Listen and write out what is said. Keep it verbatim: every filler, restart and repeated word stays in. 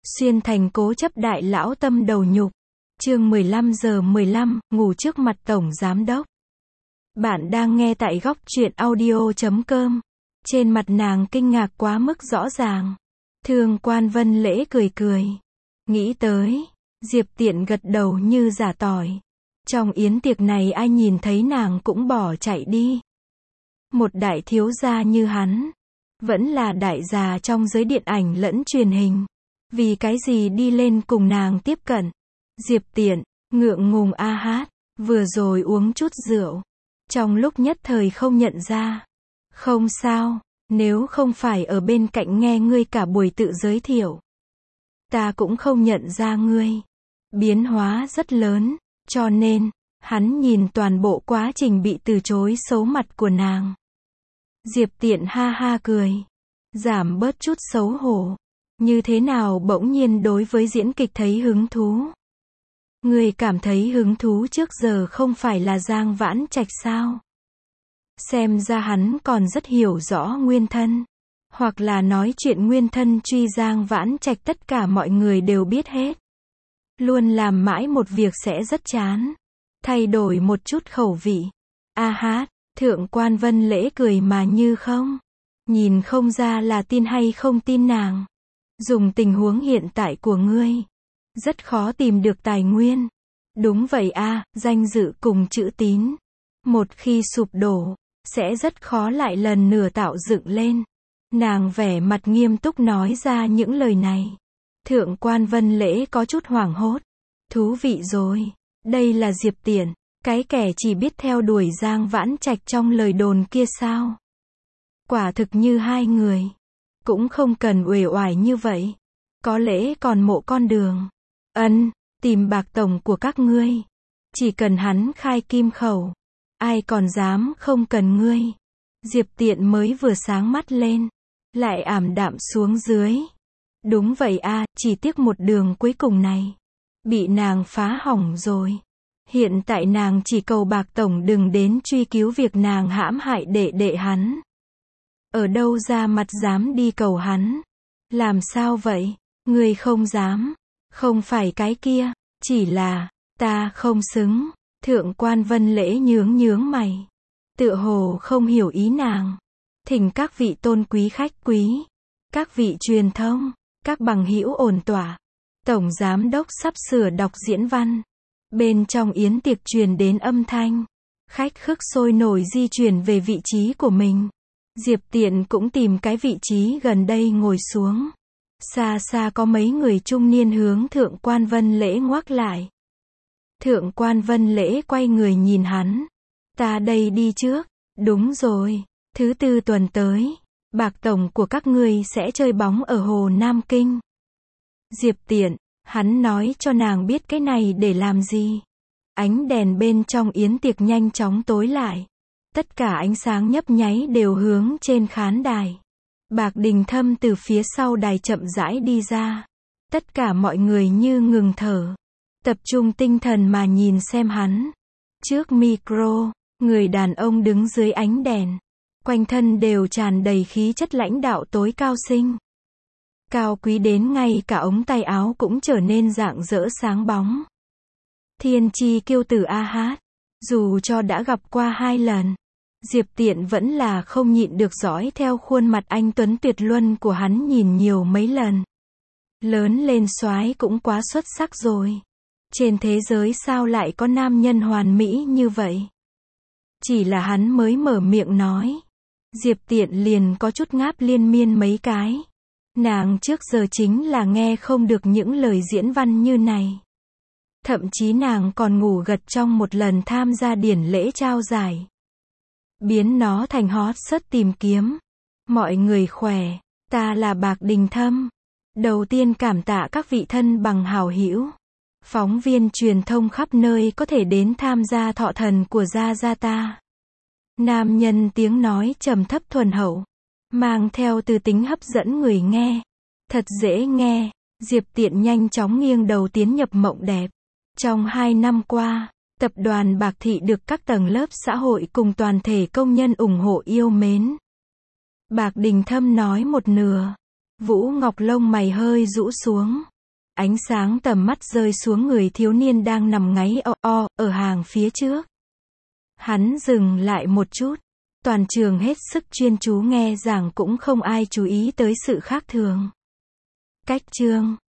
Xuyên thành cố chấp đại lão tâm đầu nhục. Chương mười lăm giờ mười lăm, ngủ trước mặt tổng giám đốc. Bạn đang nghe tại góc truyện audio chấm com. Trên mặt nàng kinh ngạc quá mức rõ ràng. Thương Quan Vân Lễ cười cười. Nghĩ tới, Diệp Tiện gật đầu như giả tỏi. Trong yến tiệc này ai nhìn thấy nàng cũng bỏ chạy đi. Một đại thiếu gia như hắn, vẫn là đại gia trong giới điện ảnh lẫn truyền hình. Vì cái gì đi lên cùng nàng tiếp cận? Diệp Tiện, ngượng ngùng a hát, vừa rồi uống chút rượu. Trong lúc nhất thời không nhận ra. Không sao, nếu không phải ở bên cạnh nghe ngươi cả buổi tự giới thiệu. Ta cũng không nhận ra ngươi. Biến hóa rất lớn, cho nên, hắn nhìn toàn bộ quá trình bị từ chối xấu mặt của nàng. Diệp Tiện ha ha cười. Giảm bớt chút xấu hổ. Như thế nào bỗng nhiên đối với diễn kịch thấy hứng thú? Người cảm thấy hứng thú trước giờ không phải là Giang Vãn Trạch sao? Xem ra hắn còn rất hiểu rõ nguyên thân. Hoặc là nói chuyện nguyên thân truy Giang Vãn Trạch tất cả mọi người đều biết hết. Luôn làm mãi một việc sẽ rất chán. Thay đổi một chút khẩu vị. A hát, Thượng Quan Vân Lễ cười mà như không. Nhìn không ra là tin hay không tin nàng. Dùng tình huống hiện tại của ngươi, rất khó tìm được tài nguyên. Đúng vậy a, danh dự cùng chữ tín. Một khi sụp đổ, sẽ rất khó lại lần nữa tạo dựng lên. Nàng vẻ mặt nghiêm túc nói ra những lời này. Thượng Quan Vân Lễ có chút hoảng hốt. Thú vị rồi, đây là Diệp Tiện, cái kẻ chỉ biết theo đuổi Giang Vãn Trạch trong lời đồn kia sao? Quả thực như hai người. Cũng không cần uể oải như vậy. Có lẽ còn mộ con đường. Ân, tìm Bạc tổng của các ngươi. Chỉ cần hắn khai kim khẩu. Ai còn dám không cần ngươi. Diệp Tiện mới vừa sáng mắt lên. Lại ảm đạm xuống dưới. Đúng vậy a, chỉ tiếc một đường cuối cùng này. Bị nàng phá hỏng rồi. Hiện tại nàng chỉ cầu Bạc tổng đừng đến truy cứu việc nàng hãm hại đệ đệ hắn. Ở đâu ra mặt dám đi cầu hắn? Làm sao vậy? Ngươi không dám. Không phải cái kia. Chỉ là, ta không xứng. Thượng Quan Vân Lễ nhướng nhướng mày. Tựa hồ không hiểu ý nàng. Thỉnh các vị tôn quý khách quý. Các vị truyền thông. Các bằng hữu ổn tỏa. Tổng giám đốc sắp sửa đọc diễn văn. Bên trong yến tiệc truyền đến âm thanh. Khách khức sôi nổi di chuyển về vị trí của mình. Diệp Tiện cũng tìm cái vị trí gần đây ngồi xuống. Xa xa có mấy người trung niên hướng Thượng Quan Vân Lễ ngoắc lại. Thượng Quan Vân Lễ quay người nhìn hắn. Ta đây đi trước. Đúng rồi. Thứ tư tuần tới, Bạc tổng của các ngươi sẽ chơi bóng ở Hồ Nam Kinh. Diệp Tiện, hắn nói cho nàng biết cái này để làm gì. Ánh đèn bên trong yến tiệc nhanh chóng tối lại. Tất cả ánh sáng nhấp nháy đều hướng trên khán đài. Bạc Đình Thâm từ phía sau đài chậm rãi đi ra. Tất cả mọi người như ngừng thở. Tập trung tinh thần mà nhìn xem hắn. Trước micro, người đàn ông đứng dưới ánh đèn. Quanh thân đều tràn đầy khí chất lãnh đạo tối cao sinh. Cao quý đến ngay cả ống tay áo cũng trở nên rạng rỡ sáng bóng. Thiên chi kiêu tử a hát. Dù cho đã gặp qua hai lần, Diệp Tiện vẫn là không nhịn được dõi theo khuôn mặt anh tuấn tuyệt luân của hắn nhìn nhiều mấy lần. Lớn lên soái cũng quá xuất sắc rồi. Trên thế giới sao lại có nam nhân hoàn mỹ như vậy? Chỉ là hắn mới mở miệng nói. Diệp Tiện liền có chút ngáp liên miên mấy cái. Nàng trước giờ chính là nghe không được những lời diễn văn như này. Thậm chí nàng còn ngủ gật trong một lần tham gia điển lễ trao giải. Biến nó thành hot search tìm kiếm. Mọi người khỏe, ta là Bạc Đình Thâm. Đầu tiên cảm tạ các vị thân bằng hảo hữu. Phóng viên truyền thông khắp nơi có thể đến tham gia thọ thần của gia gia ta. Nam nhân tiếng nói trầm thấp thuần hậu. Mang theo từ tính hấp dẫn người nghe. Thật dễ nghe. Diệp Tiện nhanh chóng nghiêng đầu tiến nhập mộng đẹp. Trong hai năm qua, tập đoàn Bạc Thị được các tầng lớp xã hội cùng toàn thể công nhân ủng hộ yêu mến. Bạc Đình Thâm nói một nửa. Vũ Ngọc lông mày hơi rũ xuống. ánh sáng tầm mắt rơi xuống người thiếu niên đang nằm ngáy o o, ở hàng phía trước. Hắn dừng lại một chút. Toàn trường hết sức chuyên chú nghe giảng cũng không ai chú ý tới sự khác thường. Cách chương